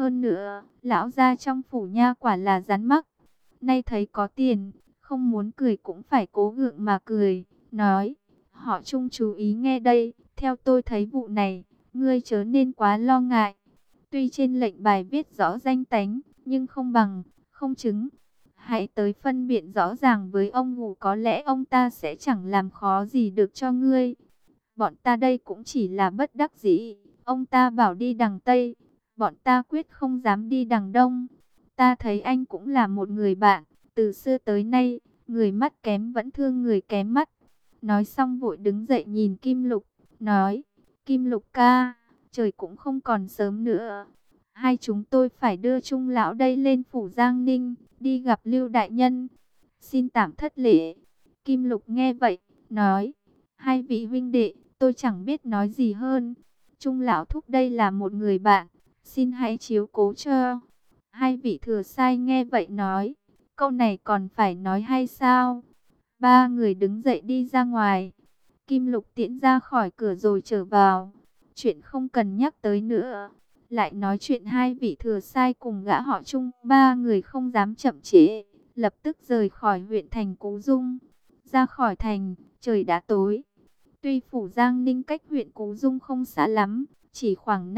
hơn nữa, lão gia trong phủ nha quả là rắn mắc. Nay thấy có tiền, không muốn cười cũng phải cố gượng mà cười, nói, họ Trung chú ý nghe đây, theo tôi thấy vụ này, ngươi chớ nên quá lo ngại. Tuy trên lệnh bài viết rõ danh tánh, nhưng không bằng, không chứng. Hãy tới phân biện rõ ràng với ông ngủ, có lẽ ông ta sẽ chẳng làm khó gì được cho ngươi. Bọn ta đây cũng chỉ là bất đắc dĩ, ông ta bảo đi đằng Tây, bọn ta quyết không dám đi đằng Đông. Ta thấy anh cũng là một người bạn, từ xưa tới nay, người mắt kém vẫn thương người kém mắt. Nói xong vội đứng dậy nhìn Kim Lục, nói, Kim Lục ca, trời cũng không còn sớm nữa. Hai chúng tôi phải đưa Trung lão đây lên phủ Giang Ninh, đi gặp Lưu đại nhân. Xin tạm thất lễ. Kim Lục nghe vậy, nói, hai vị huynh đệ, tôi chẳng biết nói gì hơn. Trung lão thúc đây là một người bạn, xin hãy chiếu cố cho. Hai vị thừa sai nghe vậy nói, câu này còn phải nói hay sao? Ba người đứng dậy đi ra ngoài. Kim Lục tiễn ra khỏi cửa rồi trở vào. Chuyện không cần nhắc tới nữa. Lại nói chuyện hai vị thừa sai cùng gã họ Trung. Ba người không dám chậm trễ, lập tức rời khỏi huyện thành Cú Dung. Ra khỏi thành, trời đã tối. Tuy phủ Giang Ninh cách huyện Cú Dung không xa lắm, chỉ khoảng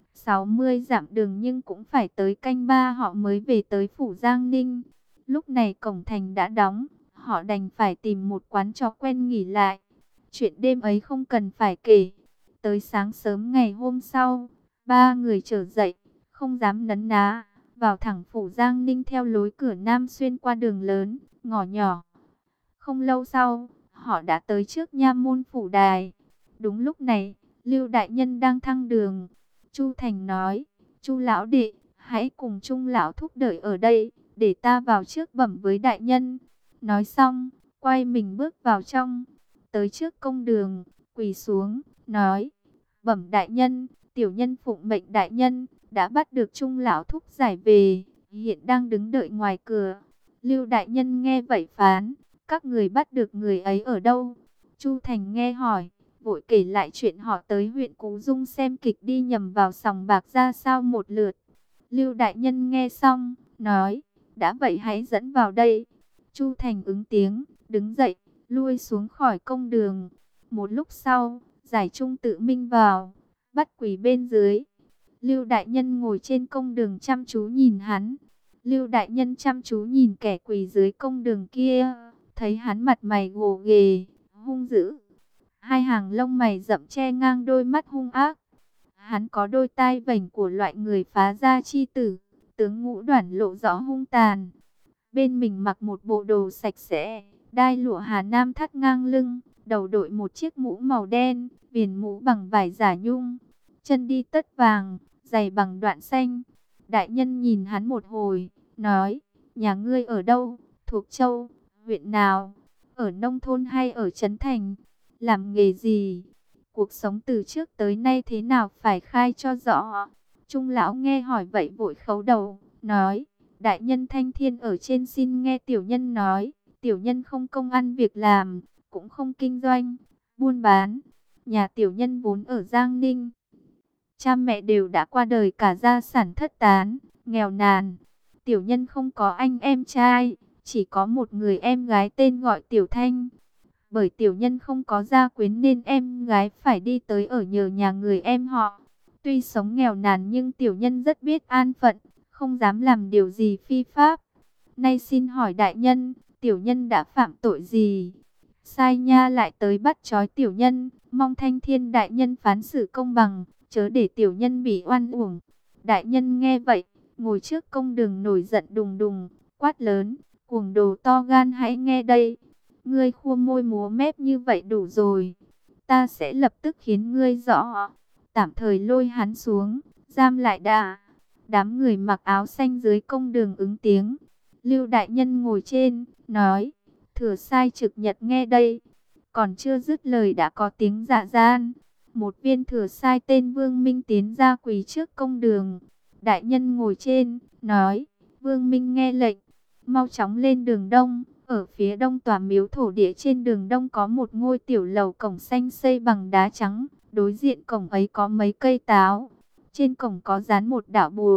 60 dặm đường, nhưng cũng phải tới canh ba họ mới về tới phủ Giang Ninh. Lúc này cổng thành đã đóng, họ đành phải tìm một quán trọ quen nghỉ lại. Chuyện đêm ấy không cần phải kể. Tới sáng sớm ngày hôm sau, ba người trở dậy, không dám nấn ná, vào thẳng phủ Giang Ninh theo lối cửa nam xuyên qua đường lớn, ngõ nhỏ. Không lâu sau, họ đã tới trước nha môn phủ đài. Đúng lúc này, Lưu đại nhân đang thăng đường. Chu Thành nói, Chu lão đệ, hãy cùng Trung lão thúc đợi ở đây, để ta vào trước bẩm với đại nhân. Nói xong, quay mình bước vào trong, tới trước công đường, quỳ xuống, nói, bẩm đại nhân, tiểu nhân phụng mệnh đại nhân, đã bắt được Trung lão thúc giải về, hiện đang đứng đợi ngoài cửa. Lưu đại nhân nghe vậy phán, các người bắt được người ấy ở đâu? Chu Thành nghe hỏi, vội kể lại chuyện họ tới huyện Cú Dung xem kịch đi nhầm vào sòng bạc ra sao một lượt. Lưu đại nhân nghe xong, nói, đã vậy hãy dẫn vào đây. Chu Thành ứng tiếng, đứng dậy, lui xuống khỏi công đường. Một lúc sau, Giải Trung tự minh vào, bắt quỳ bên dưới. Lưu đại nhân ngồi trên công đường chăm chú nhìn hắn. Lưu đại nhân chăm chú nhìn kẻ quỳ dưới công đường kia, thấy hắn mặt mày gồ ghề, hung dữ. Hai hàng lông mày rậm che ngang đôi mắt hung ác. Hắn có đôi tai vểnh của loại người phá gia chi tử, tướng ngũ đoản lộ rõ hung tàn. Bên mình mặc một bộ đồ sạch sẽ, đai lụa Hà Nam thắt ngang lưng, đầu đội một chiếc mũ màu đen, viền mũ bằng vải giả nhung, chân đi tất vàng, giày bằng đoạn xanh. Đại nhân nhìn hắn một hồi, nói, nhà ngươi ở đâu, thuộc châu, huyện nào, ở nông thôn hay ở trấn thành, làm nghề gì, cuộc sống từ trước tới nay thế nào phải khai cho rõ. Trung lão nghe hỏi vậy vội khấu đầu, nói, đại nhân thanh thiên ở trên xin nghe tiểu nhân nói, tiểu nhân không công ăn việc làm, cũng không kinh doanh, buôn bán. Nhà tiểu nhân vốn ở Giang Ninh. Cha mẹ đều đã qua đời, cả gia sản thất tán, nghèo nàn. Tiểu nhân không có anh em trai, chỉ có một người em gái tên gọi Tiểu Thanh. Bởi tiểu nhân không có gia quyến nên em gái phải đi tới ở nhờ nhà người em họ. Tuy sống nghèo nàn nhưng tiểu nhân rất biết an phận, không dám làm điều gì phi pháp. Nay xin hỏi đại nhân, tiểu nhân đã phạm tội gì? Sai nha lại tới bắt trói tiểu nhân, mong thanh thiên đại nhân phán xử công bằng, chớ để tiểu nhân bị oan uổng. Đại nhân nghe vậy, ngồi trước công đường nổi giận đùng đùng, quát lớn, cuồng đồ to gan, hãy nghe đây. Ngươi khua môi múa mép như vậy đủ rồi. Ta sẽ lập tức khiến ngươi rõ. Tạm thời lôi hắn xuống, giam lại đã. Đám người mặc áo xanh dưới công đường ứng tiếng. Lưu đại nhân ngồi trên, nói, thừa sai trực nhật nghe đây. Còn chưa dứt lời đã có tiếng dạ gian. Một viên thừa sai tên Vương Minh tiến ra quỳ trước công đường. Đại nhân ngồi trên, nói, Vương Minh nghe lệnh, mau chóng lên đường đông. Ở phía đông tòa miếu thổ địa trên đường đông có một ngôi tiểu lầu cổng xanh xây bằng đá trắng. Đối diện cổng ấy có mấy cây táo. Trên cổng có dán một đạo bùa.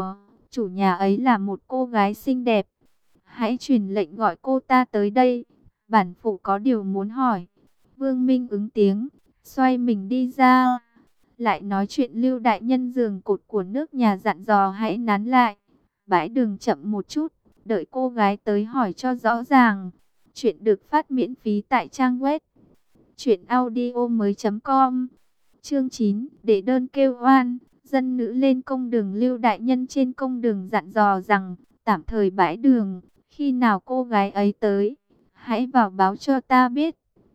chủ nhà ấy là một cô gái xinh đẹp. Hãy truyền lệnh gọi cô ta tới đây. Bản phụ có điều muốn hỏi. Vương Minh ứng tiếng, xoay mình đi ra. Lại nói chuyện Lưu đại nhân giường cột của nước nhà dặn dò hãy nán lại. Bãi đường chậm một chút, đợi cô gái tới hỏi cho rõ ràng. Chuyện được phát miễn phí tại trang web truyệnaudiomoi.com. Chương 9, để đơn kêu oan. Dân nữ lên công đường. Lưu đại nhân trên công đường dặn dò rằng, tạm thời bãi đường, khi nào cô gái ấy tới, hãy vào báo cho ta biết.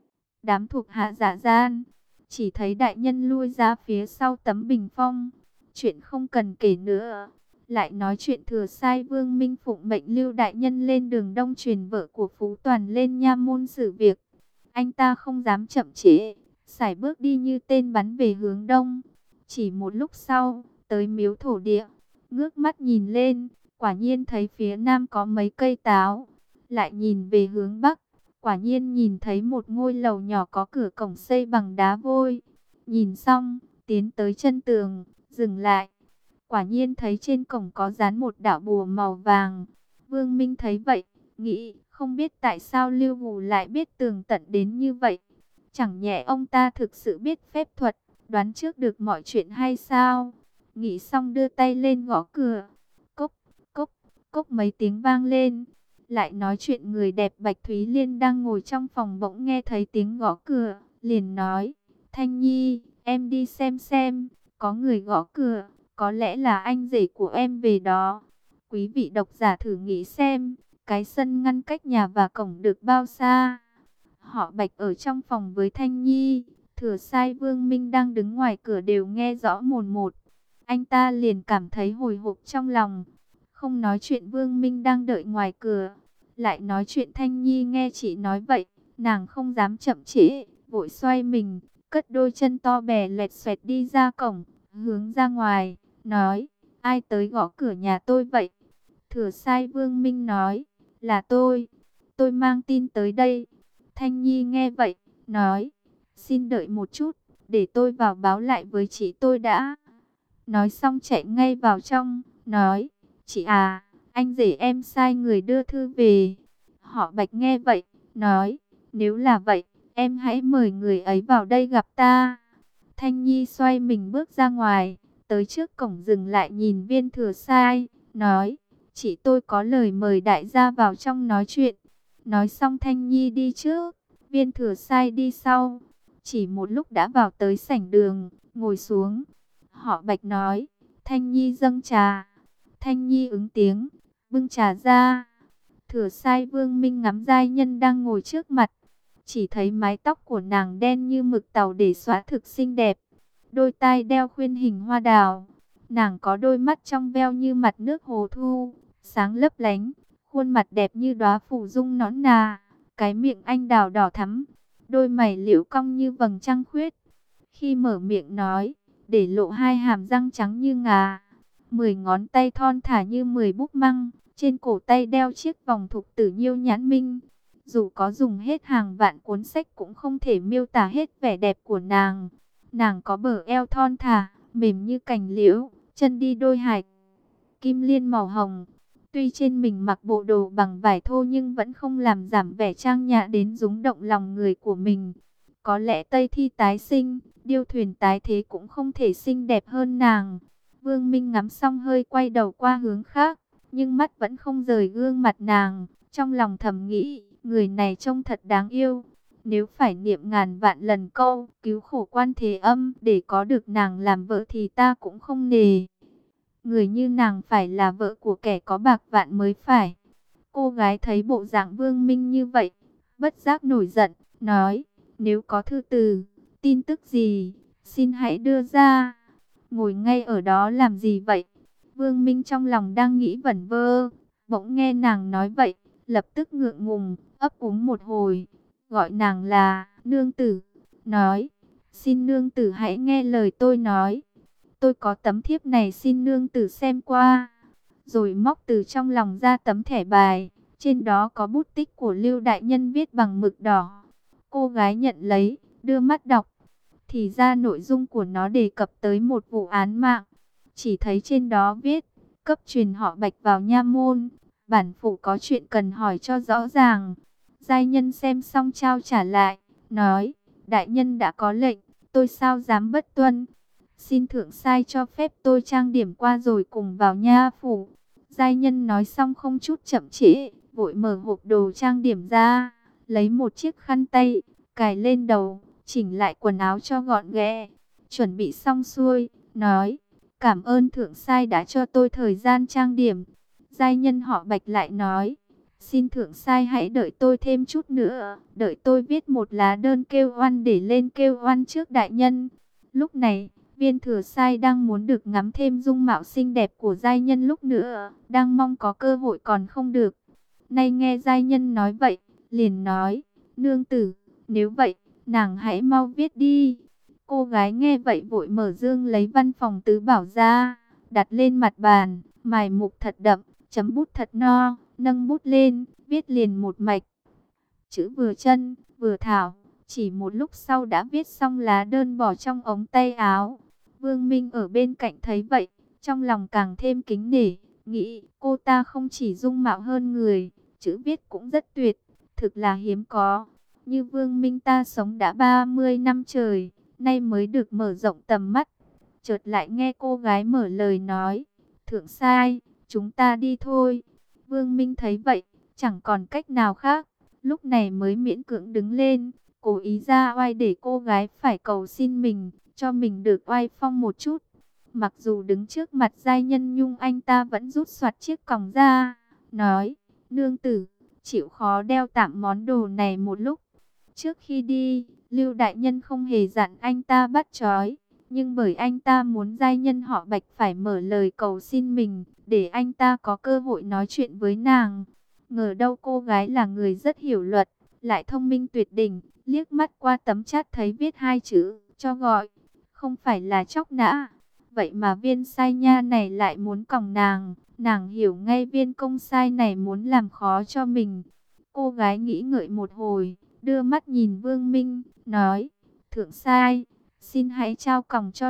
Đám thuộc hạ giả gian, chỉ thấy đại nhân lui ra phía sau tấm bình phong. Chuyện không cần kể nữa. Lại nói chuyện thừa sai Vương Minh phụng mệnh Lưu đại nhân lên đường đông truyền vợ của Phú Toàn lên nha môn xử việc. Anh ta không dám chậm trễ, sải bước đi như tên bắn về hướng đông. Chỉ một lúc sau, tới miếu thổ địa, ngước mắt nhìn lên, quả nhiên thấy phía nam có mấy cây táo. Lại nhìn về hướng bắc, quả nhiên nhìn thấy một ngôi lầu nhỏ có cửa cổng xây bằng đá vôi. Nhìn xong, tiến tới chân tường, dừng lại. Quả nhiên thấy trên cổng có dán một đạo bùa màu vàng. Vương Minh thấy vậy, nghĩ không biết tại sao Lưu Hù lại biết tường tận đến như vậy. Chẳng nhẽ ông ta thực sự biết phép thuật, đoán trước được mọi chuyện hay sao? Nghĩ xong đưa tay lên gõ cửa. Cốc, cốc, cốc mấy tiếng vang lên. Lại nói chuyện người đẹp Bạch Thúy Liên đang ngồi trong phòng bỗng nghe thấy tiếng gõ cửa. Liền nói, Thanh Nhi, em đi xem, có người gõ cửa. Có lẽ là anh rể của em về đó. Quý vị độc giả thử nghĩ xem, cái sân ngăn cách nhà và cổng được bao xa? Họ Bạch ở trong phòng với Thanh Nhi, thừa sai Vương Minh đang đứng ngoài cửa đều nghe rõ mồn một. Anh ta liền cảm thấy hồi hộp trong lòng. Không nói chuyện Vương Minh đang đợi ngoài cửa, lại nói chuyện Thanh Nhi nghe chị nói vậy, nàng không dám chậm trễ, vội xoay mình, cất đôi chân to bè lẹt xoẹt đi ra cổng, hướng ra ngoài, nói, ai tới gõ cửa nhà tôi vậy? Thừa sai Vương Minh nói, là tôi mang tin tới đây. Thanh Nhi nghe vậy, nói, xin đợi một chút, để tôi vào báo lại với chị tôi đã. Nói xong chạy ngay vào trong, nói, chị à, anh rể em sai người đưa thư về. Họ Bạch nghe vậy, nói, nếu là vậy, em hãy mời người ấy vào đây gặp ta. Thanh Nhi xoay mình bước ra ngoài, tới trước cổng dừng lại nhìn Viên Thừa Sai, nói, chị tôi có lời mời đại gia vào trong nói chuyện. Nói xong Thanh Nhi đi trước, Viên Thừa Sai đi sau. Chỉ một lúc đã vào tới sảnh đường, ngồi xuống. Họ Bạch nói, Thanh Nhi dâng trà. Thanh Nhi ứng tiếng, bưng trà ra. Thừa Sai Vương Minh ngắm giai nhân đang ngồi trước mặt. Chỉ thấy mái tóc của nàng đen như mực tàu để xóa thực xinh đẹp. Đôi tai đeo khuyên hình hoa đào. Nàng có đôi mắt trong veo như mặt nước hồ thu, sáng lấp lánh. Khuôn mặt đẹp như đóa phủ dung nõn nà. Cái miệng anh đào đỏ thắm. Đôi mày liễu cong như vầng trăng khuyết. Khi mở miệng nói, để lộ hai hàm răng trắng như ngà. 10 ngón tay thon thả như 10 búp măng. Trên cổ tay đeo chiếc vòng thục tử nhiêu nhãn minh. Dù có dùng hết hàng vạn cuốn sách cũng không thể miêu tả hết vẻ đẹp của nàng. Nàng có bờ eo thon thả, mềm như cành liễu, chân đi đôi hải kim liên màu hồng. Tuy trên mình mặc bộ đồ bằng vải thô nhưng vẫn không làm giảm vẻ trang nhã đến rung động lòng người của mình. Có lẽ Tây Thi tái sinh, Điêu Thuyền tái thế cũng không thể xinh đẹp hơn nàng. Vương Minh ngắm xong hơi quay đầu qua hướng khác, nhưng mắt vẫn không rời gương mặt nàng. Trong lòng thầm nghĩ, người này trông thật đáng yêu. Nếu phải niệm ngàn vạn lần câu cứu khổ Quan Thế Âm để có được nàng làm vợ thì ta cũng không nề. Người như nàng phải là vợ của kẻ có bạc vạn mới phải. Cô gái thấy bộ dạng Vương Minh như vậy, bất giác nổi giận, nói, nếu có thư từ, tin tức gì, xin hãy đưa ra. Ngồi ngay ở đó làm gì vậy? Vương Minh trong lòng đang nghĩ vẩn vơ, bỗng nghe nàng nói vậy, lập tức ngượng ngùng, ấp úng một hồi, gọi nàng là nương tử, nói, xin nương tử hãy nghe lời tôi nói. Tôi có tấm thiếp này xin nương tử xem qua. Rồi móc từ trong lòng ra tấm thẻ bài, trên đó có bút tích của Lưu đại nhân viết bằng mực đỏ. Cô gái nhận lấy, đưa mắt đọc, thì ra nội dung của nó đề cập tới một vụ án mạng. Chỉ thấy trên đó viết, cấp truyền họ Bạch vào nha môn. Bản phủ có chuyện cần hỏi cho rõ ràng. Giai nhân xem xong trao trả lại, nói, đại nhân đã có lệnh, tôi sao dám bất tuân. Xin thượng sai cho phép tôi trang điểm qua rồi cùng vào nha phủ. Giai nhân nói xong không chút chậm trễ, vội mở hộp đồ trang điểm ra, lấy một chiếc khăn tay, cài lên đầu, chỉnh lại quần áo cho gọn ghẽ. Chuẩn bị xong xuôi, nói, cảm ơn thượng sai đã cho tôi thời gian trang điểm. Giai nhân họ Bạch lại nói, xin thượng sai hãy đợi tôi thêm chút nữa, đợi tôi viết một lá đơn kêu oan để lên kêu oan trước đại nhân. Lúc này, Viên Thừa Sai đang muốn được ngắm thêm dung mạo xinh đẹp của giai nhân lúc nữa, đang mong có cơ hội còn không được. Nay nghe giai nhân nói vậy, liền nói, nương tử, nếu vậy, nàng hãy mau viết đi. Cô gái nghe vậy vội mở dương lấy văn phòng tứ bảo ra, đặt lên mặt bàn, mài mục thật đậm, chấm bút thật no, nâng bút lên, viết liền một mạch. Chữ vừa chân, vừa thảo, chỉ một lúc sau đã viết xong lá đơn bỏ trong ống tay áo. Vương Minh ở bên cạnh thấy vậy, trong lòng càng thêm kính nể, nghĩ cô ta không chỉ dung mạo hơn người, chữ viết cũng rất tuyệt, thực là hiếm có. Như Vương Minh ta sống đã 30 năm trời, nay mới được mở rộng tầm mắt. Chợt lại nghe cô gái mở lời nói, thượng sai, chúng ta đi thôi. Vương Minh thấy vậy, chẳng còn cách nào khác, lúc này mới miễn cưỡng đứng lên, cố ý ra oai để cô gái phải cầu xin mình, cho mình được oai phong một chút. Mặc dù đứng trước mặt giai nhân nhung, anh ta vẫn rút soạt chiếc còng ra, nói, nương tử, chịu khó đeo tạm món đồ này một lúc. Trước khi đi, Lưu đại nhân không hề dặn anh ta bắt trói, nhưng bởi anh ta muốn giai nhân họ Bạch phải mở lời cầu xin mình, để anh ta có cơ hội nói chuyện với nàng. Ngờ đâu cô gái là người rất hiểu luật, lại thông minh tuyệt đỉnh, liếc mắt qua tấm chát thấy viết hai chữ, cho gọi, không phải là chóc nã. Vậy mà viên sai nha này lại muốn còng nàng hiểu ngay viên công sai này muốn làm khó cho mình. Cô gái nghĩ ngợi một hồi, đưa mắt nhìn Vương Minh, nói, thượng sai, xin hãy trao còng cho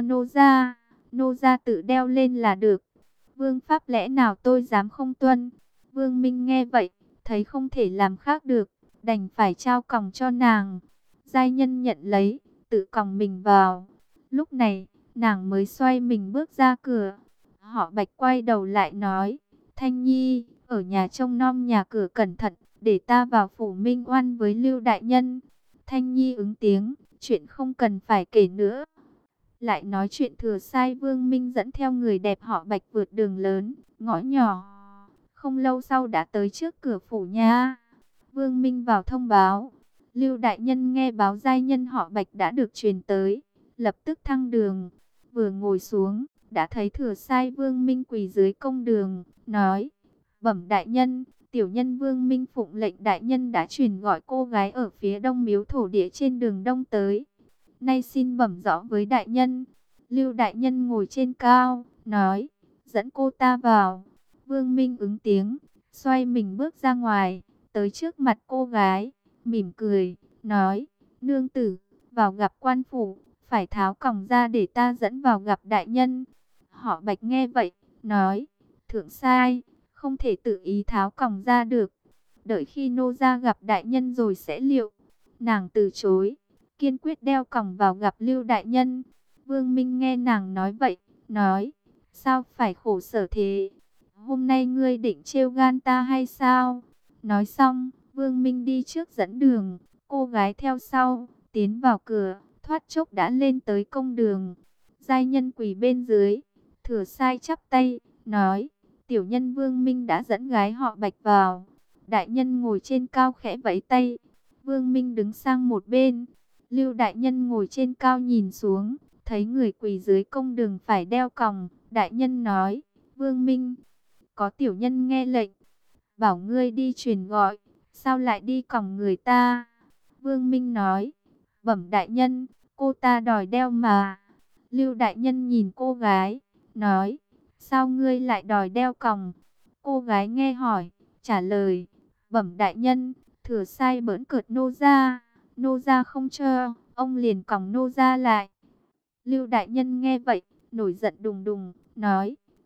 nô gia tự đeo lên là được. Vương pháp lẽ nào tôi dám không tuân. Vương Minh nghe vậy, thấy không thể làm khác được, đành phải trao còng cho nàng. Giai nhân nhận lấy, tự còng mình vào. Lúc này, nàng mới xoay mình bước ra cửa. Họ Bạch quay đầu lại nói, Thanh Nhi, ở nhà trông nom nhà cửa cẩn thận, để ta vào phủ minh oan với Lưu đại nhân. Thanh Nhi ứng tiếng, chuyện không cần phải kể nữa. Lại nói chuyện thừa sai Vương Minh dẫn theo người đẹp họ Bạch vượt đường lớn, ngõ nhỏ. Không lâu sau đã tới trước cửa phủ nha. Vương Minh vào thông báo. Lưu đại nhân nghe báo giai nhân họ Bạch đã được truyền tới, lập tức thăng đường. Vừa ngồi xuống, đã thấy thừa sai Vương Minh quỳ dưới công đường, nói, bẩm đại nhân, tiểu nhân Vương Minh phụng lệnh đại nhân đã truyền gọi cô gái ở phía đông miếu thổ địa trên đường đông tới. Nay xin bẩm rõ với đại nhân. Lưu đại nhân ngồi trên cao, nói, dẫn cô ta vào. Vương Minh ứng tiếng, xoay mình bước ra ngoài, tới trước mặt cô gái, mỉm cười, nói, nương tử, vào gặp quan phủ, phải tháo còng ra để ta dẫn vào gặp đại nhân. Họ Bạch nghe vậy, nói, thượng sai, không thể tự ý tháo còng ra được, đợi khi nô gia gặp đại nhân rồi sẽ liệu. Nàng từ chối, kiên quyết đeo còng vào gặp Lưu đại nhân. Vương Minh nghe nàng nói vậy, nói, sao phải khổ sở thế? Hôm nay ngươi định trêu gan ta hay sao? Nói xong, Vương Minh đi trước dẫn đường, cô gái theo sau, tiến vào cửa, thoát chốc đã lên tới công đường. Giai nhân quỳ bên dưới, thừa sai chắp tay, nói, tiểu nhân Vương Minh đã dẫn gái họ Bạch vào. Đại nhân ngồi trên cao khẽ vẫy tay, Vương Minh đứng sang một bên. Lưu đại nhân ngồi trên cao nhìn xuống, thấy người quỳ dưới công đường phải đeo còng. Đại nhân nói, Vương Minh, có tiểu nhân nghe lệnh, bảo ngươi đi truyền gọi, sao lại đi còng người ta? Vương Minh nói, bẩm đại nhân, cô ta đòi đeo mà. Lưu đại nhân nhìn cô gái, nói, sao ngươi lại đòi đeo còng? Cô gái nghe hỏi, trả lời, bẩm đại nhân, thừa sai bỡn cợt nô gia không cho, ông liền còng nô gia lại. Lưu đại nhân nghe vậy, nổi giận đùng đùng, nói,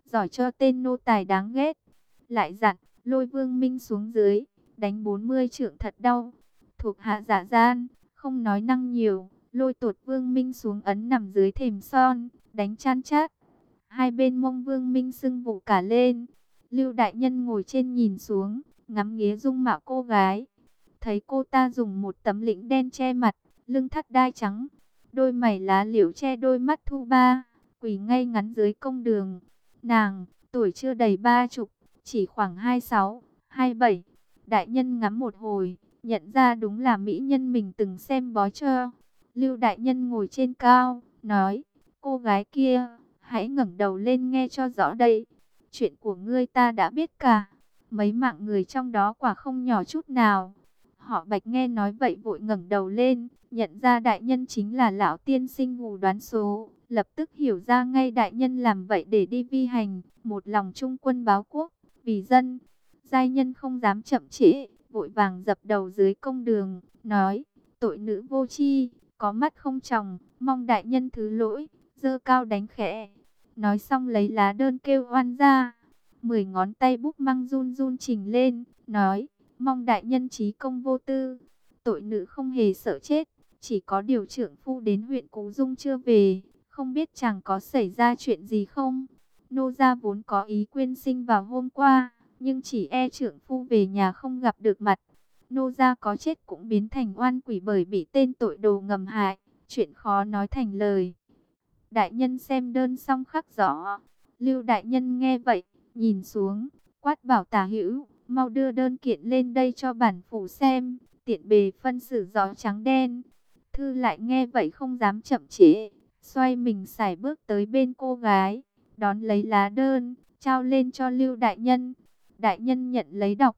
giỏi cho tên nô tài đáng ghét. Lại dặn, lôi Vương Minh xuống dưới, đánh 40 trượng thật đau. Thuộc hạ giả gian, không nói năng nhiều, lôi tột Vương Minh xuống ấn nằm dưới thềm son, đánh chan chát. Hai bên mông Vương Minh sưng vụ cả lên. Lưu đại nhân ngồi trên nhìn xuống, ngắm nghía dung mạo cô gái. Thấy cô ta dùng một tấm lĩnh đen che mặt, lưng thắt đai trắng, đôi mày lá liễu che đôi mắt thu ba, quỳ ngay ngắn dưới công đường. Nàng, tuổi chưa đầy 30, chỉ khoảng 26, 27. Đại nhân ngắm một hồi, nhận ra đúng là mỹ nhân mình từng xem bói cho. Lưu đại nhân ngồi trên cao, nói, cô gái kia, hãy ngẩng đầu lên nghe cho rõ đây. Chuyện của ngươi ta đã biết cả, mấy mạng người trong đó quả không nhỏ chút nào. Họ Bạch nghe nói vậy vội ngẩng đầu lên, nhận ra đại nhân chính là lão tiên sinh hù đoán số, lập tức hiểu ra ngay đại nhân làm vậy để đi vi hành, một lòng trung quân báo quốc, vì dân. Giai nhân không dám chậm trễ, vội vàng dập đầu dưới công đường, nói, tội nữ vô tri, có mắt không tròng, mong đại nhân thứ lỗi, giơ cao đánh khẽ. Nói xong lấy lá đơn kêu oan ra, 10 ngón tay bút măng run run trình lên, nói, mong đại nhân trí công vô tư, tội nữ không hề sợ chết, chỉ có điều trưởng phu đến huyện Cú Dung chưa về, không biết chàng có xảy ra chuyện gì không. Nô gia vốn có ý quyên sinh vào hôm qua, nhưng chỉ e trưởng phu về nhà không gặp được mặt. Nô gia có chết cũng biến thành oan quỷ bởi bị tên tội đồ ngầm hại, chuyện khó nói thành lời. Đại nhân xem đơn xong khắc rõ. Lưu đại nhân nghe vậy, nhìn xuống, quát bảo Tả Hữu, mau đưa đơn kiện lên đây cho bản phủ xem, tiện bề phân xử rõ trắng đen. Thư lại nghe vậy không dám chậm trễ, xoay mình sải bước tới bên cô gái, đón lấy lá đơn, trao lên cho Lưu đại nhân. Đại nhân nhận lấy đọc.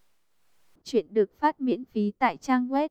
Chuyện được phát miễn phí tại trang web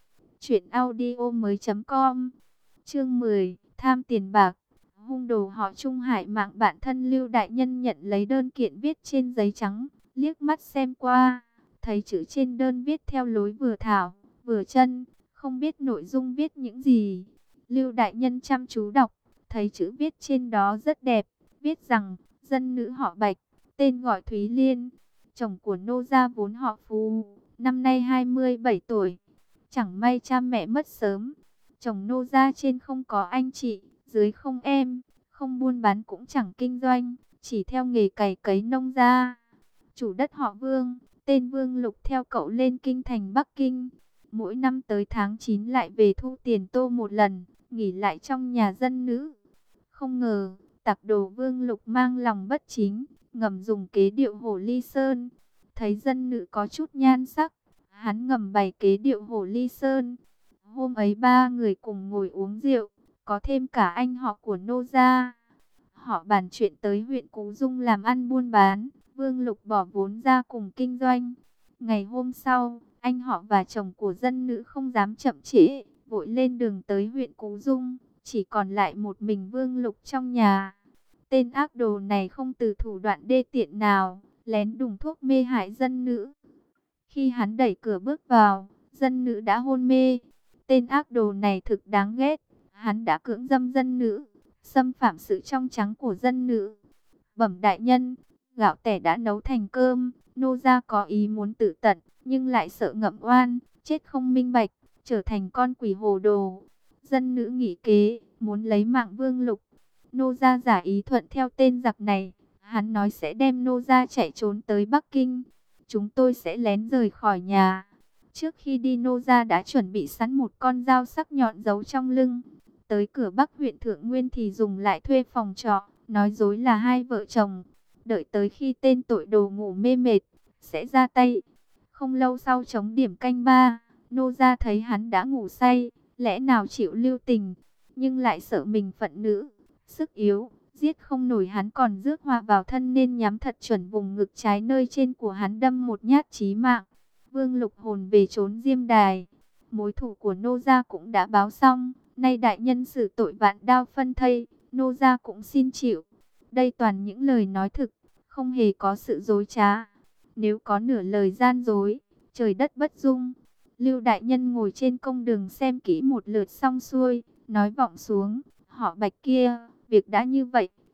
truyệnaudiomoi.com. Chương 10, tham tiền bạc. Hung đồ họ Trung hại mạng bạn thân. Lưu đại nhân nhận lấy đơn kiện viết trên giấy trắng, liếc mắt xem qua, thấy chữ trên đơn viết theo lối vừa thảo, vừa chân, không biết nội dung viết những gì. Lưu đại nhân chăm chú đọc, thấy chữ viết trên đó rất đẹp, viết rằng, dân nữ họ Bạch, tên gọi Thúy Liên, chồng của nô gia vốn họ Phù, năm nay 27 tuổi. Chẳng may cha mẹ mất sớm, chồng nô gia trên không có anh chị, dưới không em, không buôn bán cũng chẳng kinh doanh, chỉ theo nghề cày cấy nông gia. Chủ đất họ Vương, tên Vương Lục theo cậu lên kinh thành Bắc Kinh. Mỗi năm tới tháng 9 lại về thu tiền tô một lần, nghỉ lại trong nhà dân nữ. Không ngờ, tặc đồ Vương Lục mang lòng bất chính, ngầm dùng kế điệu Hổ Ly Sơn. Thấy dân nữ có chút nhan sắc, hắn ngầm bày kế điệu Hổ Ly Sơn. Hôm ấy ba người cùng ngồi uống rượu, có thêm cả anh họ của nô gia. Họ bàn chuyện tới huyện Cú Dung làm ăn buôn bán. Vương Lục bỏ vốn ra cùng kinh doanh. Ngày hôm sau, anh họ và chồng của dân nữ không dám chậm trễ, vội lên đường tới huyện Cú Dung. Chỉ còn lại một mình Vương Lục trong nhà. Tên ác đồ này không từ thủ đoạn đê tiện nào, lén đùng thuốc mê hại dân nữ. Khi hắn đẩy cửa bước vào, dân nữ đã hôn mê. Tên ác đồ này thực đáng ghét. Hắn đã cưỡng dâm dân nữ, xâm phạm sự trong trắng của dân nữ. Bẩm đại nhân, gạo tẻ đã nấu thành cơm, nô gia có ý muốn tự tận, nhưng lại sợ ngậm oan, chết không minh bạch, trở thành con quỷ hồ đồ. Dân nữ nghĩ kế, muốn lấy mạng Vương Lục. Nô gia giả ý thuận theo tên giặc này, hắn nói sẽ đem nô gia chạy trốn tới Bắc Kinh. Chúng tôi sẽ lén rời khỏi nhà. Trước khi đi nô gia đã chuẩn bị sẵn một con dao sắc nhọn giấu trong lưng. Tới cửa Bắc huyện Thượng Nguyên thì dùng lại thuê phòng trọ, nói dối là hai vợ chồng. Đợi tới khi tên tội đồ ngủ mê mệt, sẽ ra tay. Không lâu sau chống điểm canh ba, nô gia thấy hắn đã ngủ say, lẽ nào chịu lưu tình, nhưng lại sợ mình phận nữ, sức yếu, giết không nổi hắn còn rước họa vào thân nên nhắm thật chuẩn vùng ngực trái nơi trên của hắn đâm một nhát chí mạng. Vương Lục hồn về trốn Diêm Đài, mối thủ của nô gia cũng đã báo xong, nay đại nhân xử tội vạn đao phân thây, nô gia cũng xin chịu. Đây toàn những lời nói thực, không hề có sự dối trá. Nếu có nửa lời gian dối, trời đất bất dung. Lưu đại nhân ngồi trên công đường xem kỹ một lượt xong xuôi, nói vọng xuống, họ Bạch kia, việc đã như vậy,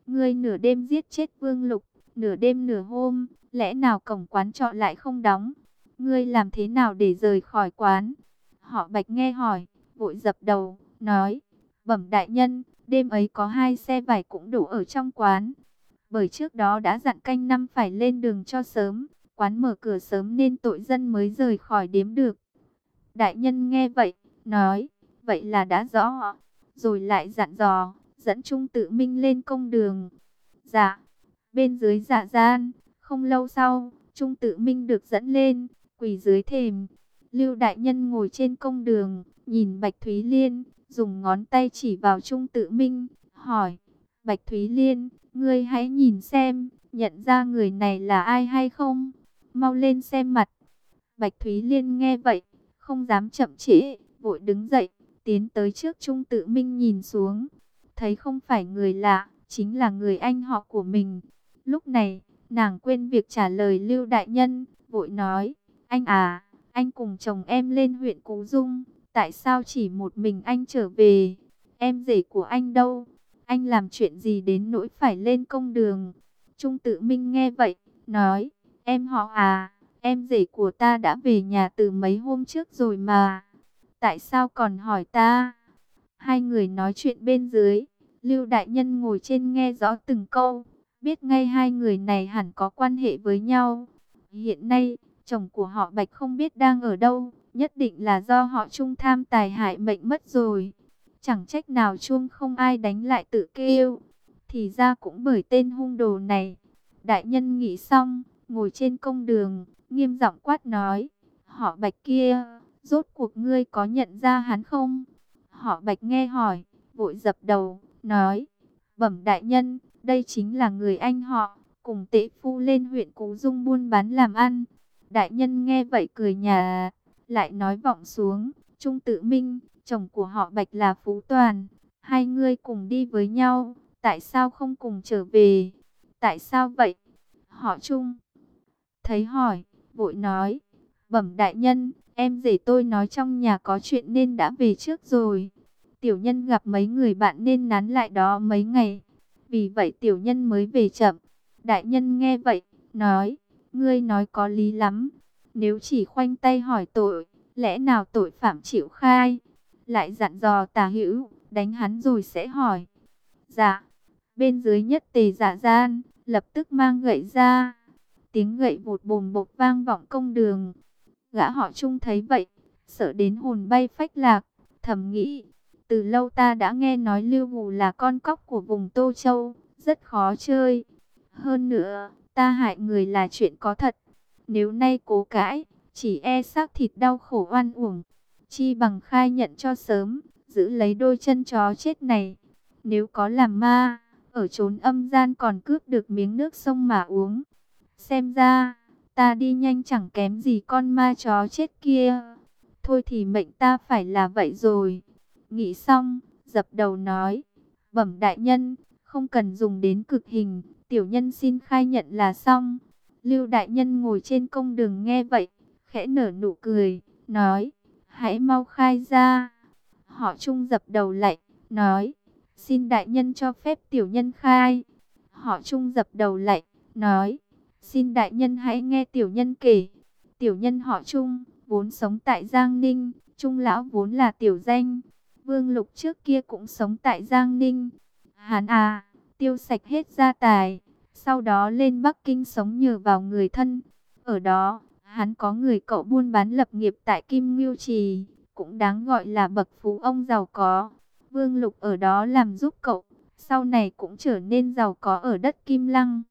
Ngươi nửa đêm giết chết Vương Lục, nửa đêm nửa hôm, lẽ nào cổng quán trọ lại không đóng? Ngươi làm thế nào để rời khỏi quán? Họ Bạch nghe hỏi, vội dập đầu, nói, bẩm đại nhân, đêm ấy có 2 xe vải cũng đổ ở trong quán. Bởi trước đó đã dặn canh năm phải lên đường cho sớm, quán mở cửa sớm nên tội dân mới rời khỏi điếm được. Đại nhân nghe vậy, nói, vậy là đã rõ, rồi lại dặn dò, dẫn Trung Tự Minh lên công đường. Dạ, bên dưới dạ gian, không lâu sau, Trung Tự Minh được dẫn lên, quỳ dưới thềm. Lưu đại nhân ngồi trên công đường, nhìn Bạch Thúy Liên, dùng ngón tay chỉ vào Trung Tự Minh, hỏi, Bạch Thúy Liên, ngươi hãy nhìn xem, nhận ra người này là ai hay không? Mau lên xem mặt. Bạch Thúy Liên nghe vậy, không dám chậm trễ, vội đứng dậy, tiến tới trước Trung Tự Minh nhìn xuống. Thấy không phải người lạ, chính là người anh họ của mình. Lúc này, nàng quên việc trả lời Lưu đại nhân, vội nói, anh à, anh cùng chồng em lên huyện Cú Dung, tại sao chỉ một mình anh trở về? Em rể của anh đâu? Anh làm chuyện gì đến nỗi phải lên công đường? Trung Tự Minh nghe vậy, nói, em họ à, em rể của ta đã về nhà từ mấy hôm trước rồi mà. Tại sao còn hỏi ta? Hai người nói chuyện bên dưới, Lưu đại nhân ngồi trên nghe rõ từng câu, biết ngay hai người này hẳn có quan hệ với nhau. Hiện nay, chồng của họ Bạch không biết đang ở đâu, nhất định là do họ Trung tham tài hại mệnh mất rồi. Chẳng trách nào chuông không ai đánh lại tự kêu, thì ra cũng bởi tên hung đồ này. Đại nhân nghĩ xong, ngồi trên công đường, nghiêm giọng quát nói, họ Bạch kia, rốt cuộc ngươi có nhận ra hắn không? Họ Bạch nghe hỏi, vội dập đầu, nói, bẩm đại nhân, đây chính là người anh họ, cùng tể phu lên huyện Cú Dung buôn bán làm ăn. Đại nhân nghe vậy cười nhà, lại nói vọng xuống, Trung Tự Minh, chồng của họ Bạch là Phú Toàn, hai ngươi cùng đi với nhau, tại sao không cùng trở về? Tại sao vậy? Họ Trung thấy hỏi, vội nói, bẩm đại nhân, em rể tôi nói trong nhà có chuyện nên đã về trước rồi. Tiểu nhân gặp mấy người bạn nên nán lại đó mấy ngày, vì vậy tiểu nhân mới về chậm. Đại nhân nghe vậy, nói, ngươi nói có lý lắm. Nếu chỉ khoanh tay hỏi tội, lẽ nào tội phạm chịu khai? Lại dặn dò Tả Hữu, đánh hắn rồi sẽ hỏi. Dạ, bên dưới nhất tề dạ gian, lập tức mang gậy ra. Tiếng gậy vụt bồm bột vang vọng công đường. Gã họ Trung thấy vậy, sợ đến hồn bay phách lạc, thầm nghĩ, từ lâu ta đã nghe nói Lưu Hù là con cóc của vùng Tô Châu, rất khó chơi. Hơn nữa, ta hại người là chuyện có thật. Nếu nay cố cãi, chỉ e xác thịt đau khổ oan uổng. Chi bằng khai nhận cho sớm, giữ lấy đôi chân chó chết này. Nếu có làm ma, ở chốn âm gian còn cướp được miếng nước sông mà uống. Xem ra, ta đi nhanh chẳng kém gì con ma chó chết kia. Thôi thì mệnh ta phải là vậy rồi. Nghĩ xong, dập đầu nói, bẩm đại nhân, không cần dùng đến cực hình, tiểu nhân xin khai nhận là xong. Lưu đại nhân ngồi trên công đường nghe vậy, khẽ nở nụ cười, nói, hãy mau khai ra. Họ Trung dập đầu lạy, nói, xin đại nhân cho phép tiểu nhân khai. Họ Trung dập đầu lạy, nói, xin đại nhân hãy nghe tiểu nhân kể. Tiểu nhân họ Trung, vốn sống tại Giang Ninh, Trung lão vốn là tiểu danh. Vương Lục trước kia cũng sống tại Giang Ninh. Hắn à, tiêu sạch hết gia tài, sau đó lên Bắc Kinh sống nhờ vào người thân. Ở đó, hắn có người cậu buôn bán lập nghiệp tại Kim Ngưu Trì, cũng đáng gọi là bậc phú ông giàu có. Vương Lục ở đó làm giúp cậu, sau này cũng trở nên giàu có ở đất Kim Lăng.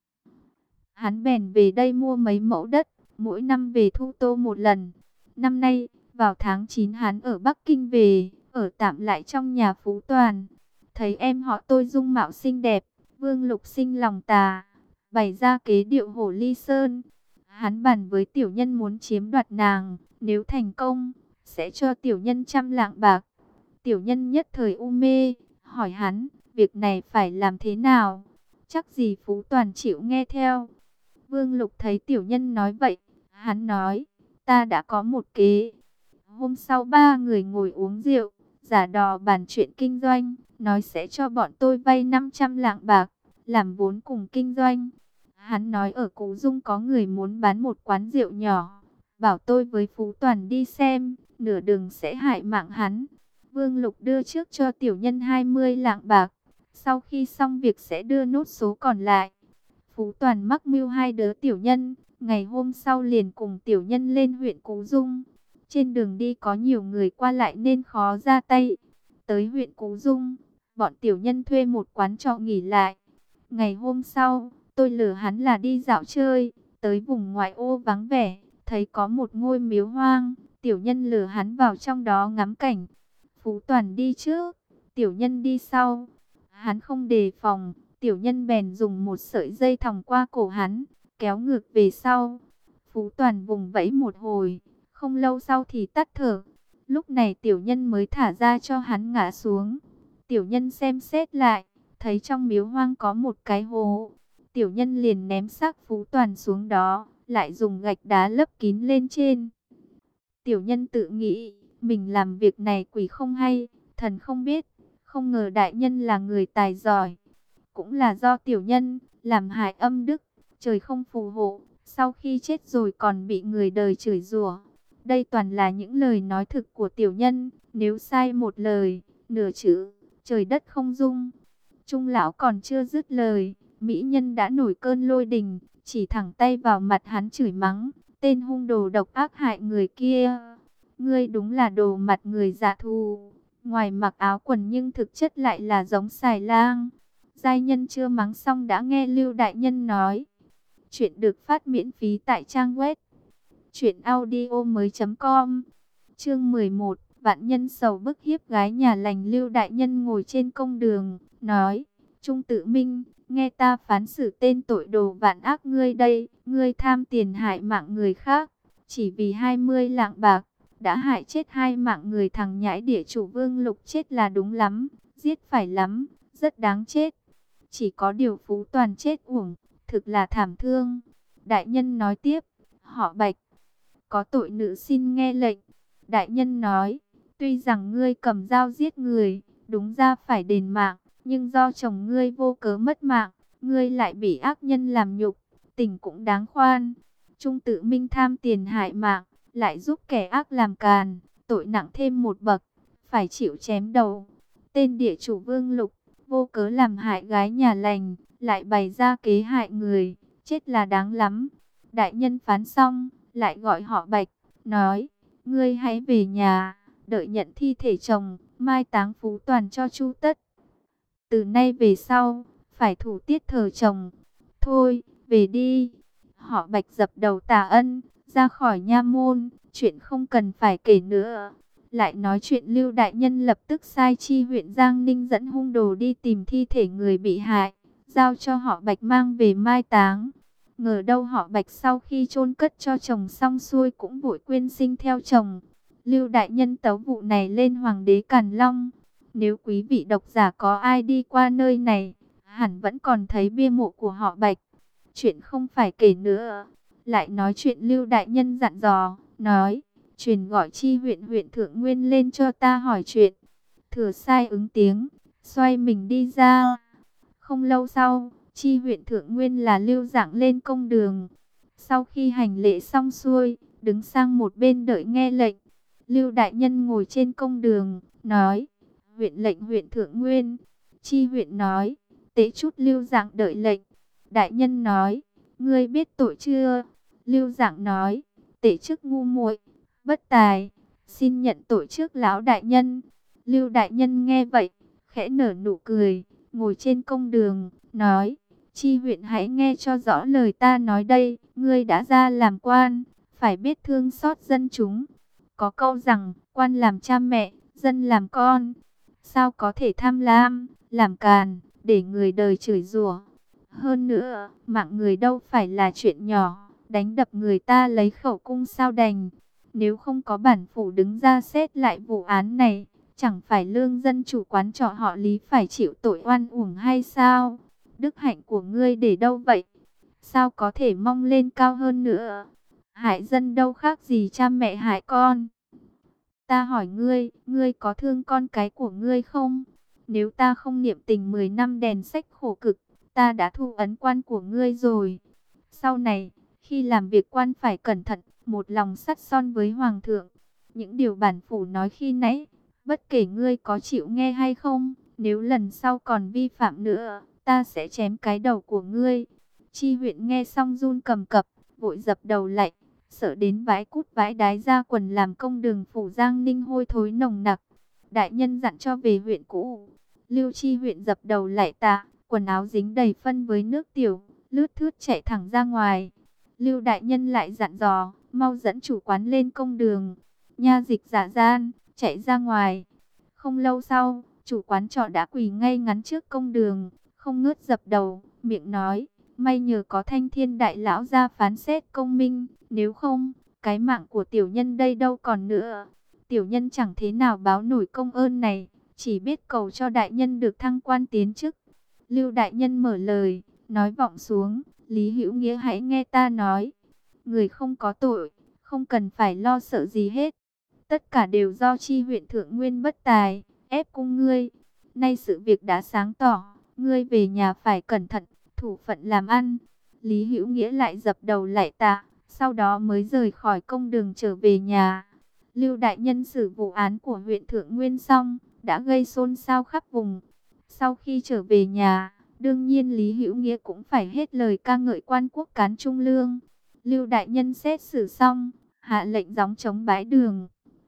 Hắn bèn về đây mua mấy mẫu đất, mỗi năm về thu tô một lần. Năm nay, vào tháng 9 hắn ở Bắc Kinh về, ở tạm lại trong nhà Phú Toàn. Thấy em họ tôi dung mạo xinh đẹp, Vương Lục sinh lòng tà, bày ra kế điệu hổ ly sơn. Hắn bàn với tiểu nhân muốn chiếm đoạt nàng, nếu thành công, sẽ cho tiểu nhân 100 lạng bạc. Tiểu nhân nhất thời u mê, hỏi hắn, việc này phải làm thế nào? Chắc gì Phú Toàn chịu nghe theo. Vương Lục thấy tiểu nhân nói vậy, hắn nói, ta đã có một kế. Hôm sau ba người ngồi uống rượu, giả đò bàn chuyện kinh doanh, nói sẽ cho bọn tôi vay 500 lạng bạc. làm vốn cùng kinh doanh. Hắn nói ở Cú Dung có người muốn bán một quán rượu nhỏ, bảo tôi với Phú Toàn đi xem, nửa đường sẽ hại mạng hắn. Vương Lục đưa trước cho tiểu nhân 20 lạng bạc, sau khi xong việc sẽ đưa nốt số còn lại. Phú Toàn mắc mưu hai đứa tiểu nhân, ngày hôm sau liền cùng tiểu nhân lên huyện Cú Dung. Trên đường đi có nhiều người qua lại nên khó ra tay. Tới huyện Cú Dung, bọn tiểu nhân thuê một quán trọ nghỉ lại. Ngày hôm sau, tôi lừa hắn là đi dạo chơi, tới vùng ngoại ô vắng vẻ, thấy có một ngôi miếu hoang, tiểu nhân lừa hắn vào trong đó ngắm cảnh. Phú Toàn đi trước, tiểu nhân đi sau. Hắn không đề phòng, tiểu nhân bèn dùng một sợi dây thòng qua cổ hắn, kéo ngược về sau. Phú Toàn vùng vẫy một hồi, không lâu sau thì tắt thở. Lúc này tiểu nhân mới thả ra cho hắn ngã xuống. Tiểu nhân xem xét lại, thấy trong miếu hoang có một cái hố. Tiểu nhân liền ném xác Phú Toàn xuống đó, lại dùng gạch đá lấp kín lên trên. Tiểu nhân tự nghĩ, mình làm việc này quỷ không hay, thần không biết. Không ngờ đại nhân là người tài giỏi. Cũng là do tiểu nhân làm hại âm đức, trời không phù hộ. Sau khi chết rồi còn bị người đời chửi rủa. Đây toàn là những lời nói thực của tiểu nhân. Nếu sai một lời, nửa chữ, trời đất không dung. Trung lão còn chưa dứt lời, mỹ nhân đã nổi cơn lôi đình, chỉ thẳng tay vào mặt hắn chửi mắng. Tên hung đồ độc ác hại người kia, ngươi đúng là đồ mặt người dạ thù. Ngoài mặc áo quần nhưng thực chất lại là giống xài lang. Giai nhân chưa mắng xong đã nghe Lưu đại nhân nói. Chuyện được phát miễn phí tại trang web truyệnaudiomoi.com. Chương 11, vạn nhân sầu bức hiếp gái nhà lành. Lưu đại nhân ngồi trên công đường, nói: Trung Tự Minh, nghe ta phán xử tên tội đồ vạn ác ngươi đây. Ngươi tham tiền hại mạng người khác, chỉ vì 20 lạng bạc đã hại chết hai mạng người. Thằng nhãi địa chủ Vương Lục chết là đúng lắm, giết phải lắm, rất đáng chết. Chỉ có điều Phú Toàn chết uổng, thực là thảm thương. Đại nhân nói tiếp: họ Bạch, có tội nữ xin nghe lệnh. Đại nhân nói: tuy rằng ngươi cầm dao giết người, đúng ra phải đền mạng, nhưng do chồng ngươi vô cớ mất mạng, ngươi lại bị ác nhân làm nhục, tình cũng đáng khoan. Trung Tự Minh tham tiền hại mạng, lại giúp kẻ ác làm càn, tội nặng thêm một bậc, phải chịu chém đầu. Tên địa chủ Vương Lục, vô cớ làm hại gái nhà lành, lại bày ra kế hại người, chết là đáng lắm. Đại nhân phán xong, lại gọi họ Bạch, nói: ngươi hãy về nhà, đợi nhận thi thể chồng, mai táng Phú Toàn cho chu tất. Từ nay về sau, phải thủ tiết thờ chồng. Thôi, về đi. Họ Bạch dập đầu tạ ân, ra khỏi nha môn, chuyện không cần phải kể nữa. Lại nói chuyện Lưu đại nhân lập tức sai chi huyện Giang Ninh dẫn hung đồ đi tìm thi thể người bị hại, giao cho họ Bạch mang về mai táng. Ngờ đâu họ Bạch sau khi chôn cất cho chồng xong xuôi cũng vội quyên sinh theo chồng. Lưu đại nhân tấu vụ này lên hoàng đế Càn Long. Nếu quý vị độc giả có ai đi qua nơi này, hẳn vẫn còn thấy bia mộ của họ Bạch. Chuyện không phải kể nữa. Lại nói chuyện Lưu đại nhân dặn dò, nói: truyền gọi chi huyện huyện Thượng Nguyên lên cho ta hỏi chuyện. Thừa sai ứng tiếng, xoay mình đi ra. Không lâu sau, chi huyện Thượng Nguyên là Lưu Dạng lên công đường. Sau khi hành lễ xong xuôi, đứng sang một bên đợi nghe lệnh. Lưu đại nhân ngồi trên công đường, nói: huyện lệnh huyện Thượng Nguyên. Chi huyện nói: tế chút Lưu Dạng đợi lệnh. Đại nhân nói: ngươi biết tội chưa? Lưu Dạng nói: tể chức ngu muội, bất tài, xin nhận tội trước lão đại nhân. Lưu đại nhân nghe vậy, khẽ nở nụ cười, ngồi trên công đường, nói: chi huyện hãy nghe cho rõ lời ta nói đây. Ngươi đã ra làm quan, phải biết thương xót dân chúng. Có câu rằng, quan làm cha mẹ, dân làm con. Sao có thể tham lam, làm càn, để người đời chửi rủa. Hơn nữa, mạng người đâu phải là chuyện nhỏ, đánh đập người ta lấy khẩu cung sao đành. Nếu không có bản phủ đứng ra xét lại vụ án này, chẳng phải lương dân chủ quán trọ họ Lý phải chịu tội oan uổng hay sao? Đức hạnh của ngươi để đâu vậy? Sao có thể mong lên cao hơn nữa? Hại dân đâu khác gì cha mẹ hại con. Ta hỏi ngươi, ngươi có thương con cái của ngươi không? Nếu ta không niệm tình 10 năm đèn sách khổ cực, ta đã thu ấn quan của ngươi rồi. Sau này, khi làm việc quan phải cẩn thận, một lòng sắt son với hoàng thượng. Những điều bản phủ nói khi nãy, bất kể ngươi có chịu nghe hay không, nếu lần sau còn vi phạm nữa, ta sẽ chém cái đầu của ngươi. Chi huyện nghe xong run cầm cập, vội dập đầu lạy, sợ đến vãi cút vãi đái ra quần, làm công đường phủ Giang Ninh hôi thối nồng nặc. Đại nhân dặn cho về huyện cũ. Lưu Chi huyện dập đầu lạy tạ, quần áo dính đầy phân với nước tiểu, lướt thướt chạy thẳng ra ngoài. Lưu đại nhân lại dặn dò, mau dẫn chủ quán lên công đường. Nha dịch giả gian, chạy ra ngoài. Không lâu sau, chủ quán trọ đã quỳ ngay ngắn trước công đường, không ngớt dập đầu, miệng nói, may nhờ có Thanh Thiên đại lão ra phán xét công minh, nếu không, cái mạng của tiểu nhân đây đâu còn nữa. Tiểu nhân chẳng thế nào báo nổi công ơn này, chỉ biết cầu cho đại nhân được thăng quan tiến chức. Lưu đại nhân mở lời, nói vọng xuống, Lý Hữu Nghĩa hãy nghe ta nói. Người không có tội, không cần phải lo sợ gì hết. Tất cả đều do Chi huyện thượng nguyên bất tài, ép cung ngươi. Nay sự việc đã sáng tỏ, ngươi về nhà phải cẩn thận, thủ phận làm ăn. Lý Hữu Nghĩa lại dập đầu lạy tạ, sau đó mới rời khỏi công đường trở về nhà. Lưu đại nhân xử vụ án của huyện Thượng Nguyên xong, đã gây xôn xao khắp vùng. Sau khi trở về nhà, đương nhiên Lý Hữu Nghĩa cũng phải hết lời ca ngợi quan quốc cán trung lương. Lưu đại nhân xét xử xong, hạ lệnh gióng trống bãi đường.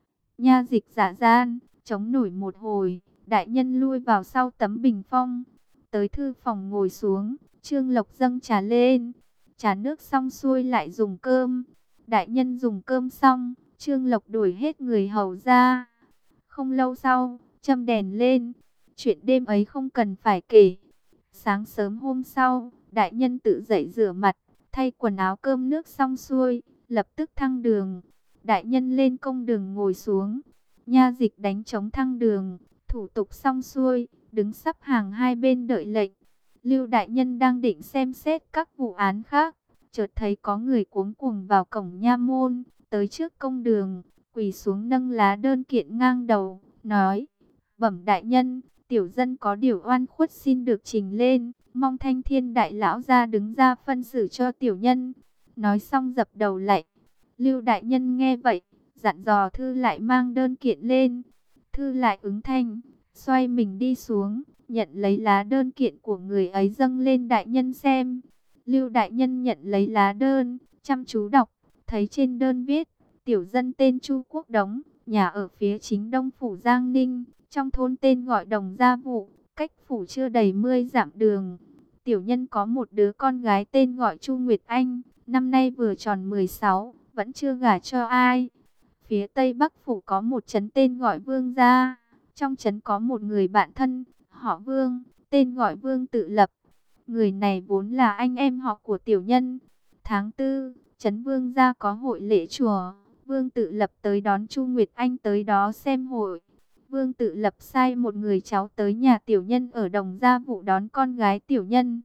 Nha dịch giả gian, chống nổi một hồi, đại nhân lui vào sau tấm bình phong. Tới thư phòng ngồi xuống, Trương Lộc dâng trà lên. Trà nước xong xuôi lại dùng cơm. Đại nhân dùng cơm xong, Trương Lộc đuổi hết người hầu ra. Không lâu sau, châm đèn lên. Chuyện đêm ấy không cần phải kể. Sáng sớm hôm sau, đại nhân tự dậy rửa mặt, thay quần áo cơm nước xong xuôi, lập tức thăng đường. Đại nhân lên công đường ngồi xuống. Nha dịch đánh trống thăng đường, thủ tục xong xuôi, đứng sắp hàng hai bên đợi lệnh. Lưu đại nhân đang định xem xét các vụ án khác, chợt thấy có người cuống cuồng vào cổng nha môn, tới trước công đường, quỳ xuống nâng lá đơn kiện ngang đầu, nói: Bẩm đại nhân, tiểu dân có điều oan khuất xin được trình lên, mong Thanh Thiên đại lão ra đứng ra phân xử cho tiểu nhân. Nói xong dập đầu lạy. Lưu đại nhân nghe vậy, dặn dò thư lại mang đơn kiện lên. Thư lại ứng thanh, xoay mình đi xuống, nhận lấy lá đơn kiện của người ấy dâng lên đại nhân xem. Lưu đại nhân nhận lấy lá đơn, chăm chú đọc, thấy trên đơn viết: tiểu dân tên Chu Quốc Đống, nhà ở phía chính đông phủ Giang Ninh, trong thôn tên gọi Đồng Gia Vụ, cách phủ chưa đầy 10 dặm đường. Tiểu nhân có một đứa con gái tên gọi Chu Nguyệt Anh, năm nay vừa tròn 16, vẫn chưa gả cho ai. Phía tây bắc phủ có một trấn tên gọi Vương Gia, trong trấn có một người bạn thân, họ Vương, tên gọi Vương Tự Lập. Người này vốn là anh em họ của tiểu nhân. Tháng 4, trấn Vương Gia có hội lễ chùa, Vương Tự Lập tới đón Chu Nguyệt Anh tới đó xem hội. Vương Tự Lập sai một người cháu tới nhà tiểu nhân ở Đồng Gia Vụ đón con gái tiểu nhân.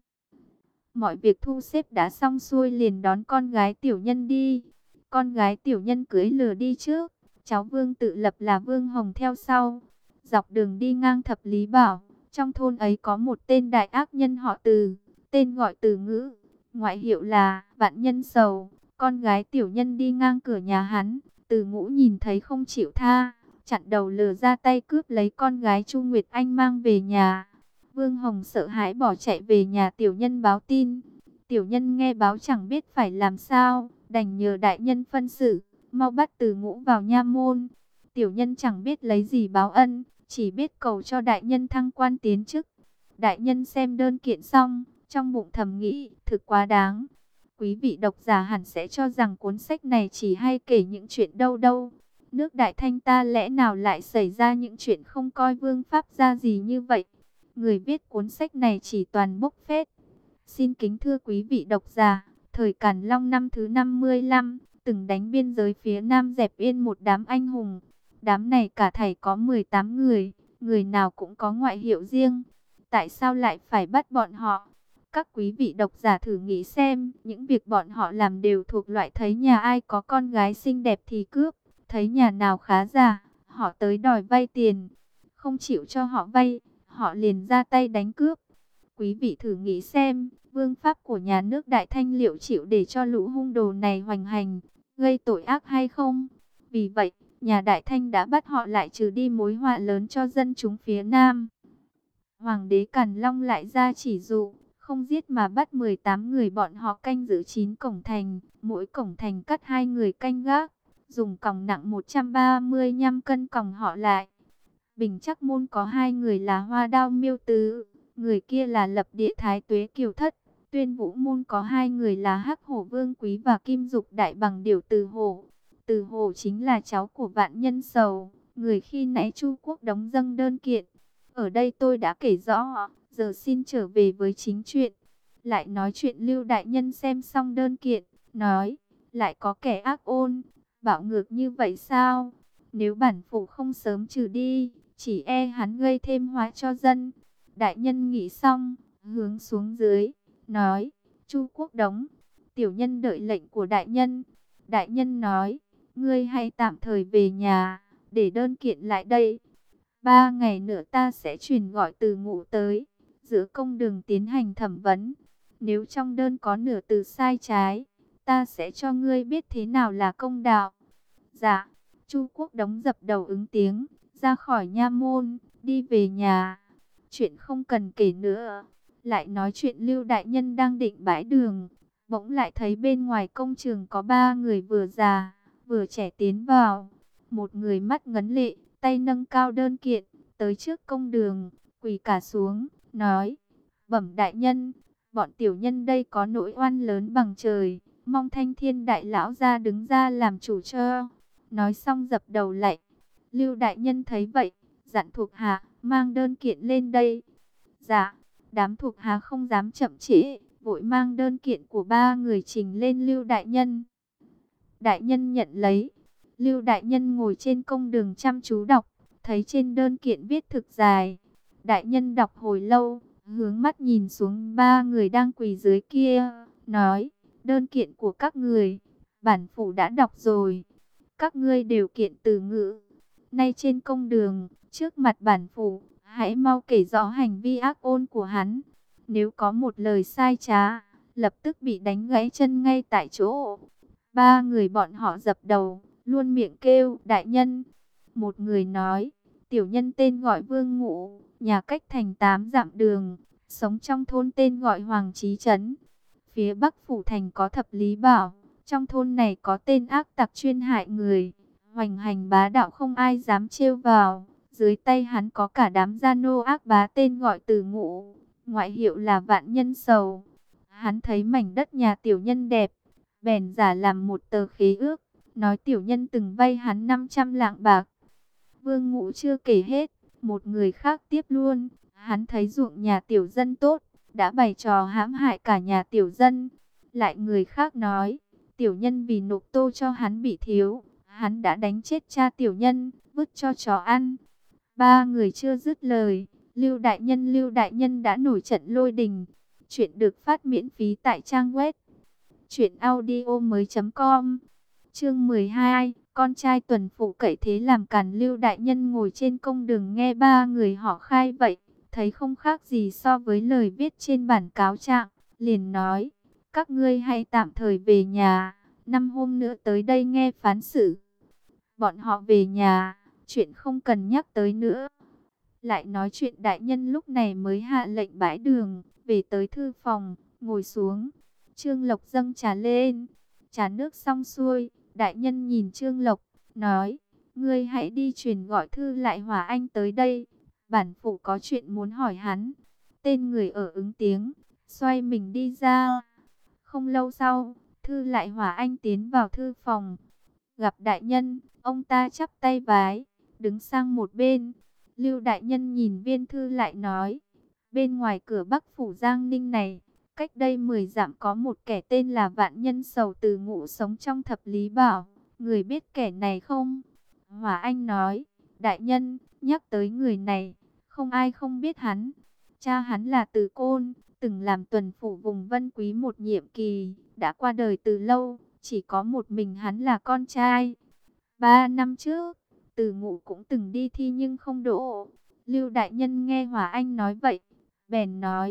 Mọi việc thu xếp đã xong xuôi liền đón con gái tiểu nhân đi. Con gái tiểu nhân cưỡi lừa đi trước, cháu Vương Tự Lập là Vương Hồng theo sau. Dọc đường đi ngang Thập Lý Bảo, trong thôn ấy có một tên đại ác nhân họ Từ, tên gọi Từ Ngữ, ngoại hiệu là Vạn Nhân Sầu. Con gái tiểu nhân đi ngang cửa nhà hắn, Từ Ngũ nhìn thấy không chịu tha, chặn đầu lừa ra tay cướp lấy con gái Chu Nguyệt Anh mang về nhà. Vương Hồng sợ hãi bỏ chạy về nhà tiểu nhân báo tin. Tiểu nhân nghe báo chẳng biết phải làm sao, đành nhờ đại nhân phân xử, mau bắt Từ Ngũ vào nha môn. Tiểu nhân chẳng biết lấy gì báo ân, chỉ biết cầu cho đại nhân thăng quan tiến chức. Đại nhân xem đơn kiện xong, trong bụng thầm nghĩ, thực quá đáng. Quý vị độc giả hẳn sẽ cho rằng cuốn sách này chỉ hay kể những chuyện đâu đâu. Nước Đại Thanh ta lẽ nào lại xảy ra những chuyện không coi vương pháp ra gì như vậy? Người viết cuốn sách này chỉ toàn bốc phét. Xin kính thưa quý vị độc giả, thời Càn Long năm thứ 55, từng đánh biên giới phía Nam dẹp yên một đám anh hùng. Đám này cả thảy có 18 người, người nào cũng có ngoại hiệu riêng. Tại sao lại phải bắt bọn họ? Các quý vị độc giả thử nghĩ xem, những việc bọn họ làm đều thuộc loại thấy nhà ai có con gái xinh đẹp thì cướp, thấy nhà nào khá giả, họ tới đòi vay tiền. Không chịu cho họ vay, họ liền ra tay đánh cướp. Quý vị thử nghĩ xem, vương pháp của nhà nước Đại Thanh liệu chịu để cho lũ hung đồ này hoành hành, gây tội ác hay không? Vì vậy, nhà Đại Thanh đã bắt họ lại trừ đi mối họa lớn cho dân chúng phía Nam. Hoàng đế Càn Long lại ra chỉ dụ, không giết mà bắt 18 người bọn họ canh giữ 9 cổng thành, mỗi cổng thành cắt 2 người canh gác, dùng còng nặng 135 cân còng họ lại. Bình Trắc Môn có 2 người là Hoa Đao Miêu Tứ, người kia là Lập Địa Thái Tuế Kiều Thất. Tuyên Vũ Môn có 2 người là Hắc Hổ Vương Quý và Kim Dục Đại Bằng Điểu Từ Hổ. Từ Hổ chính là cháu của Vạn Nhân Sầu, người khi nãy Chu Quốc đóng dâng đơn kiện. Ở đây tôi đã kể rõ, giờ xin trở về với chính chuyện. Lại nói chuyện Lưu Đại Nhân xem xong đơn kiện, nói, lại có kẻ ác ôn, bạo ngược như vậy sao? Nếu bản phủ không sớm trừ đi, chỉ e hắn gây thêm hóa cho dân. Đại Nhân nghĩ xong, hướng xuống dưới, nói, Chu Quốc đóng, tiểu nhân đợi lệnh của Đại Nhân. Đại Nhân nói, ngươi hãy tạm thời về nhà, để đơn kiện lại đây. 3 ngày nữa ta sẽ truyền gọi Từ Ngũ tới, giữa công đường tiến hành thẩm vấn. Nếu trong đơn có nửa từ sai trái, ta sẽ cho ngươi biết thế nào là công đạo. Dạ, Chu Quốc đóng dập đầu ứng tiếng, ra khỏi nha môn, đi về nhà. Chuyện không cần kể nữa. Lại nói chuyện Lưu Đại Nhân đang định bãi đường, bỗng lại thấy bên ngoài công trường có 3 người vừa già, vừa trẻ tiến vào. Một người mắt ngấn lệ, tay nâng cao đơn kiện, tới trước công đường, quỳ cả xuống, nói, bẩm Đại Nhân, bọn tiểu nhân đây có nỗi oan lớn bằng trời, mong Thanh Thiên Đại Lão ra đứng ra làm chủ cho. Nói xong dập đầu lạy. Lưu Đại Nhân thấy vậy, dặn thuộc hạ, mang đơn kiện lên đây. Dạ, đám thuộc hạ không dám chậm trễ, vội mang đơn kiện của 3 người trình lên Lưu Đại Nhân. Đại Nhân nhận lấy. Lưu Đại Nhân ngồi trên công đường chăm chú đọc, thấy trên đơn kiện viết thực dài. Đại Nhân đọc hồi lâu, hướng mắt nhìn xuống 3 người đang quỳ dưới kia, nói, đơn kiện của các người, bản phủ đã đọc rồi. Các ngươi đều kiện từ ngữ. Nay trên công đường, trước mặt bản phủ, hãy mau kể rõ hành vi ác ôn của hắn. Nếu có một lời sai trá, lập tức bị đánh gãy chân ngay tại chỗ. 3 người bọn họ dập đầu, luôn miệng kêu, Đại Nhân. Một người nói, tiểu nhân tên gọi Vương Ngũ, nhà cách thành 8 dặm đường, sống trong thôn tên gọi Hoàng Chí Trấn. Phía bắc phủ thành có Thập Lý Bảo, trong thôn này có tên ác tặc chuyên hại người, hoành hành bá đạo không ai dám trêu vào. Dưới tay hắn có cả đám gia nô ác bá tên gọi Từ Ngũ, ngoại hiệu là Vạn Nhân Sầu. Hắn thấy mảnh đất nhà tiểu nhân đẹp, bèn giả làm một tờ khế ước, nói tiểu nhân từng vay hắn 500 lạng bạc. Vương Ngũ chưa kể hết, một người khác tiếp luôn, hắn thấy ruộng nhà tiểu dân tốt, đã bày trò hãm hại cả nhà tiểu dân. Lại người khác nói, tiểu nhân vì nộp tô cho hắn bị thiếu, hắn đã đánh chết cha tiểu nhân, vứt cho chó ăn. 3 người chưa dứt lời, Lưu Đại Nhân đã nổi trận lôi đình. Chuyện được phát miễn phí tại trang web truyệnaudiomoi.com. Chương 12, con trai tuần phụ cậy thế làm càn. Lưu Đại Nhân ngồi trên công đường nghe 3 người họ khai vậy, thấy không khác gì so với lời viết trên bản cáo trạng, liền nói, các ngươi hãy tạm thời về nhà, 5 hôm nữa tới đây nghe phán xử. Bọn họ về nhà, chuyện không cần nhắc tới nữa. Lại nói chuyện Đại Nhân lúc này mới hạ lệnh bãi đường, về tới thư phòng, ngồi xuống. Trương Lộc dâng trà lên, trà nước xong xuôi, Đại Nhân nhìn Trương Lộc, nói, ngươi hãy đi truyền gọi Thư Lại Hòa Anh tới đây, bản phủ có chuyện muốn hỏi hắn. Tên người ở ứng tiếng, xoay mình đi ra. Không lâu sau, Thư Lại Hòa Anh tiến vào thư phòng, gặp Đại Nhân, ông ta chắp tay vái, đứng sang một bên. Lưu Đại Nhân nhìn Viên Thư lại nói, bên ngoài cửa Bắc phủ Giang Ninh này, cách đây 10 dặm có một kẻ tên là Vạn Nhân Sầu Từ Ngũ sống trong Thập Lý Bảo, người biết kẻ này không? Hòa Anh nói, Đại Nhân, nhắc tới người này, không ai không biết hắn. Cha hắn là Từ Côn, từng làm tuần phủ vùng Vân Quý một nhiệm kỳ, đã qua đời từ lâu, chỉ có một mình hắn là con trai. 3 năm trước, Từ Ngũ cũng từng đi thi nhưng không đỗ. Lưu Đại Nhân nghe Hòa Anh nói vậy, bèn nói,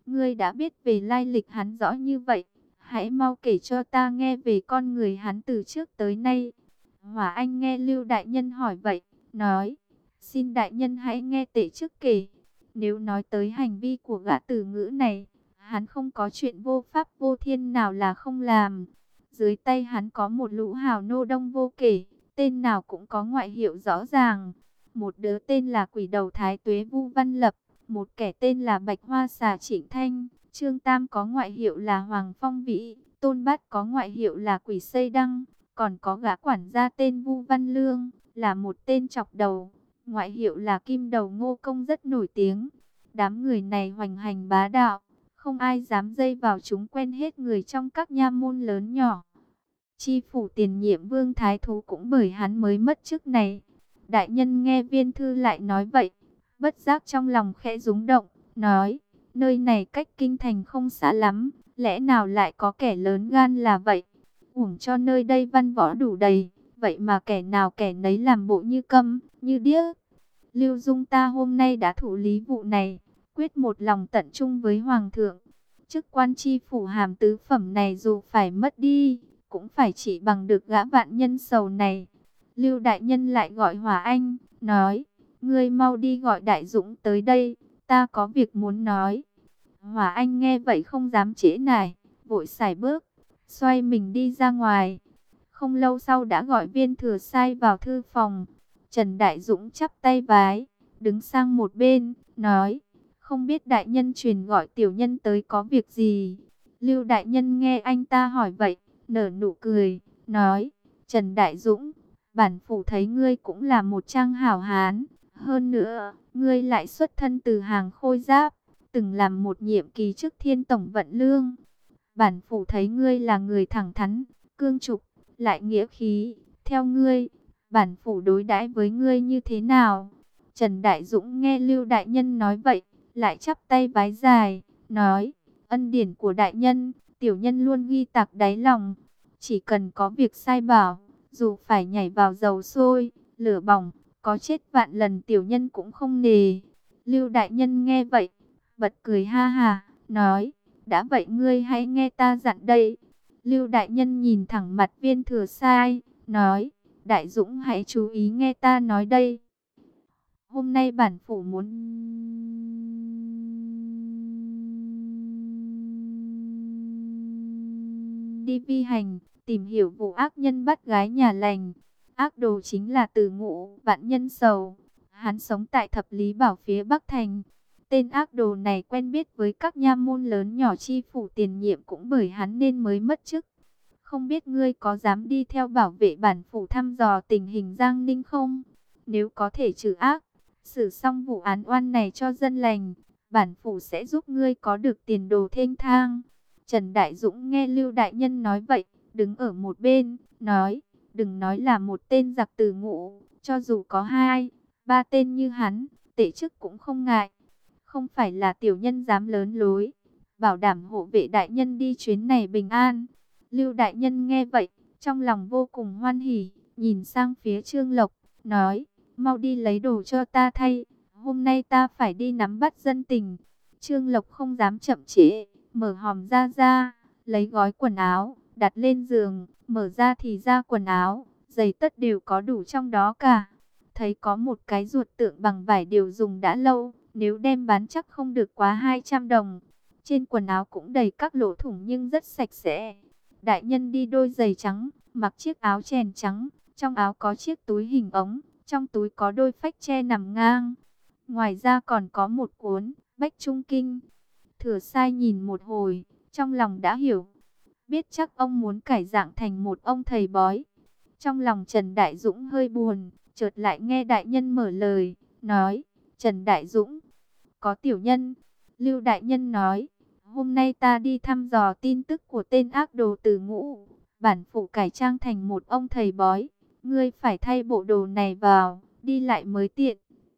Ngươi đã biết về lai lịch hắn rõ như vậy, hãy mau kể cho ta nghe về con người hắn từ trước tới nay. Hỏa Anh nghe Lưu đại nhân hỏi vậy, nói: xin đại nhân hãy nghe tể trước kể. Nếu nói tới hành vi của gã tử ngữ này, hắn không có chuyện vô pháp vô thiên nào là không làm. Dưới tay hắn có một lũ hào nô đông vô kể, tên nào cũng có ngoại hiệu rõ ràng. Một đứa tên là Quỷ Đầu Thái Tuế Vu Văn Lập, một kẻ tên là Bạch Hoa Xà Trịnh Thanh, Trương Tam có ngoại hiệu là Hoàng Phong Vĩ, Tôn Bát có ngoại hiệu là Quỷ Xây Đăng, còn có gã quản gia tên Vu Văn Lương, là một tên chọc đầu, ngoại hiệu là Kim Đầu Ngô Công rất nổi tiếng. Đám người này hoành hành bá đạo, không ai dám dây vào chúng, quen hết người trong các nha môn lớn nhỏ. Chi phủ tiền nhiệm Vương Thái Thú cũng bởi hắn mới mất chức này. Đại nhân nghe viên thư lại nói vậy, bất giác trong lòng khẽ rúng động, nói: nơi này cách kinh thành không xa lắm, lẽ nào lại có kẻ lớn gan là vậy? Uổng cho nơi đây văn võ đủ đầy, vậy mà kẻ nào kẻ nấy làm bộ như câm, như điếc. Lưu Dung ta hôm nay đã thủ lý vụ này, quyết một lòng tận trung với Hoàng thượng. Chức quan chi phủ hàm tứ phẩm này dù phải mất đi, cũng phải chỉ bằng được gã vạn nhân sầu này. Lưu đại nhân lại gọi Hỏa Anh, nói: ngươi mau đi gọi Đại Dũng tới đây, ta có việc muốn nói. Hỏa Anh nghe vậy không dám trễ nải, vội sải bước, xoay mình đi ra ngoài. Không lâu sau đã gọi Viên Thừa Sai vào thư phòng. Trần Đại Dũng chắp tay vái, đứng sang một bên, nói: không biết đại nhân truyền gọi tiểu nhân tới có việc gì? Lưu đại nhân nghe anh ta hỏi vậy, nở nụ cười, nói: Trần Đại Dũng, bản phủ thấy ngươi cũng là một trang hảo hán, hơn nữa, ngươi lại xuất thân từ hàng khôi giáp, từng làm một nhiệm kỳ chức Thiên Tổng Vận Lương. Bản phủ thấy ngươi là người thẳng thắn, cương trục, lại nghĩa khí, theo ngươi, bản phủ đối đãi với ngươi như thế nào? Trần Đại Dũng nghe Lưu đại nhân nói vậy, lại chắp tay vái dài, nói: ân điển của đại nhân, tiểu nhân luôn ghi tạc đáy lòng. Chỉ cần có việc sai bảo, dù phải nhảy vào dầu sôi, lửa bỏng, có chết vạn lần tiểu nhân cũng không nề. Lưu đại nhân nghe vậy, bật cười ha ha, nói: đã vậy ngươi hãy nghe ta dặn đây. Lưu đại nhân nhìn thẳng mặt Viên Thừa Sai, nói: Đại Dũng hãy chú ý nghe ta nói đây. Hôm nay bản phủ muốn đi vi hành, tìm hiểu vụ ác nhân bắt gái nhà lành. Ác đồ chính là Từ Ngũ Vạn Nhân Sầu. Hắn sống tại Thập Lý Bảo phía Bắc Thành. Tên ác đồ này quen biết với các nha môn lớn nhỏ, chi phủ tiền nhiệm cũng bởi hắn nên mới mất chức. Không biết ngươi có dám đi theo bảo vệ bản phủ thăm dò tình hình Giang Ninh không? Nếu có thể trừ ác, xử xong vụ án oan này cho dân lành, bản phủ sẽ giúp ngươi có được tiền đồ thênh thang. Trần Đại Dũng nghe Lưu đại nhân nói vậy, đứng ở một bên, nói: đừng nói là một tên giặc Từ Ngũ, cho dù có 2, 3 tên như hắn, tể chức cũng không ngại. Không phải là tiểu nhân dám lớn lối, bảo đảm hộ vệ đại nhân đi chuyến này bình an. Lưu đại nhân nghe vậy, trong lòng vô cùng hoan hỉ, nhìn sang phía Trương Lộc, nói: mau đi lấy đồ cho ta thay, hôm nay ta phải đi nắm bắt dân tình. Trương Lộc không dám chậm trễ, mở hòm ra, lấy gói quần áo, đặt lên giường, mở ra thì ra quần áo, giày tất đều có đủ trong đó cả. Thấy có một cái ruột tượng bằng vải đều dùng đã lâu, nếu đem bán chắc không được quá 200 đồng. Trên quần áo cũng đầy các lỗ thủng nhưng rất sạch sẽ. Đại nhân đi đôi giày trắng, mặc chiếc áo chèn trắng, trong áo có chiếc túi hình ống, trong túi có đôi phách tre nằm ngang. Ngoài ra còn có một cuốn Bách Trung Kinh. Thừa Sai nhìn một hồi, trong lòng đã hiểu, biết chắc ông muốn cải dạng thành một ông thầy bói. Trong lòng Trần Đại Dũng hơi buồn, chợt lại nghe đại nhân mở lời, nói: Trần Đại Dũng, có tiểu nhân. Lưu đại nhân nói: hôm nay ta đi thăm dò tin tức của tên ác đồ Từ Ngũ, bản phủ cải trang thành một ông thầy bói, ngươi phải thay bộ đồ này vào, đi lại mới tiện.